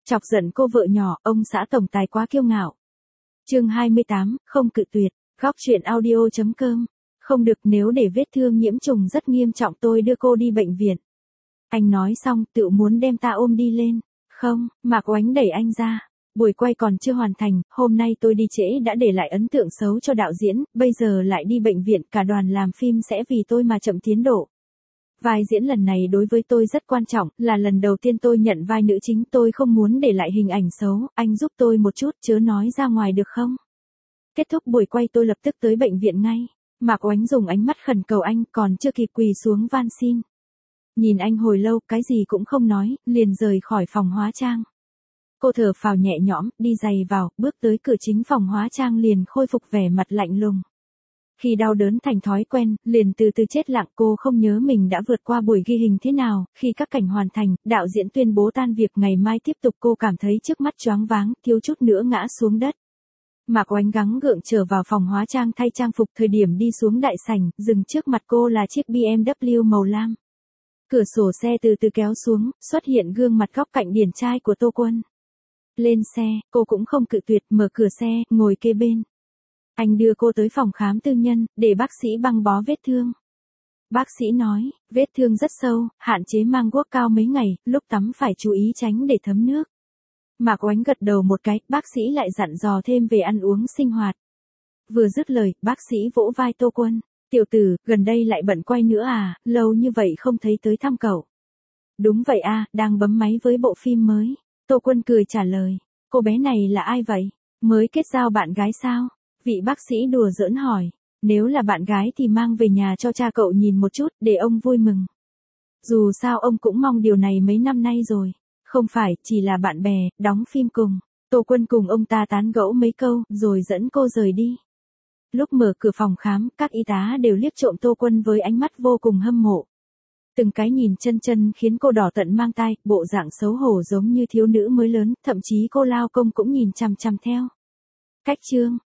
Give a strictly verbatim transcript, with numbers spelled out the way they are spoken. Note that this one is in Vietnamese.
Chọc giận cô vợ nhỏ, ông xã tổng tài quá kiêu ngạo. Chương hai mươi tám, không cự tuyệt, góc truyện audio chấm com. Không được, nếu để vết thương nhiễm trùng rất nghiêm trọng tôi đưa cô đi bệnh viện. Anh nói xong tự muốn đem ta ôm đi lên. Không, Mạc Oánh đẩy anh ra. Buổi quay còn chưa hoàn thành, hôm nay tôi đi trễ đã để lại ấn tượng xấu cho đạo diễn, bây giờ lại đi bệnh viện, cả đoàn làm phim sẽ vì tôi mà chậm tiến độ. Vai diễn lần này đối với tôi rất quan trọng, là lần đầu tiên tôi nhận vai nữ chính, tôi không muốn để lại hình ảnh xấu, anh giúp tôi một chút, chớ nói ra ngoài được không? Kết thúc buổi quay tôi lập tức tới bệnh viện ngay. Mạc Oánh dùng ánh mắt khẩn cầu anh, còn chưa kịp quỳ xuống van xin. Nhìn anh hồi lâu, cái gì cũng không nói, liền rời khỏi phòng hóa trang. Cô thở phào nhẹ nhõm, đi giày vào, bước tới cửa chính phòng hóa trang liền khôi phục vẻ mặt lạnh lùng. Khi đau đớn thành thói quen, liền từ từ chết lặng, cô không nhớ mình đã vượt qua buổi ghi hình thế nào, khi các cảnh hoàn thành, đạo diễn tuyên bố tan việc ngày mai tiếp tục, cô cảm thấy trước mắt choáng váng, thiếu chút nữa ngã xuống đất. Mạc Oánh gắng gượng trở vào phòng hóa trang thay trang phục, thời điểm đi xuống đại sảnh, dừng trước mặt cô là chiếc bê em vê màu lam. Cửa sổ xe từ từ kéo xuống, xuất hiện gương mặt góc cạnh điển trai của Tô Quân. Lên xe, cô cũng không cự tuyệt, mở cửa xe, ngồi kế bên. Anh đưa cô tới phòng khám tư nhân, để bác sĩ băng bó vết thương. Bác sĩ nói, vết thương rất sâu, hạn chế mang guốc cao mấy ngày, lúc tắm phải chú ý tránh để thấm nước. Mạc Oánh gật đầu một cái, bác sĩ lại dặn dò thêm về ăn uống sinh hoạt. Vừa dứt lời, bác sĩ vỗ vai Tô Quân. Tiểu tử, gần đây lại bận quay nữa à, lâu như vậy không thấy tới thăm cậu. Đúng vậy à, đang bấm máy với bộ phim mới. Tô Quân cười trả lời. Cô bé này là ai vậy? Mới kết giao bạn gái sao? Vị bác sĩ đùa giỡn hỏi. Nếu là bạn gái thì mang về nhà cho cha cậu nhìn một chút, để ông vui mừng. Dù sao ông cũng mong điều này mấy năm nay rồi. Không phải, chỉ là bạn bè, đóng phim cùng. Tô Quân cùng ông ta tán gẫu mấy câu, rồi dẫn cô rời đi. Lúc mở cửa phòng khám, các y tá đều liếc trộm Tô Quân với ánh mắt vô cùng hâm mộ. Từng cái nhìn chân chân khiến cô đỏ tận mang tai, bộ dạng xấu hổ giống như thiếu nữ mới lớn, thậm chí cô lao công cũng nhìn chằm chằm theo. Cách chương,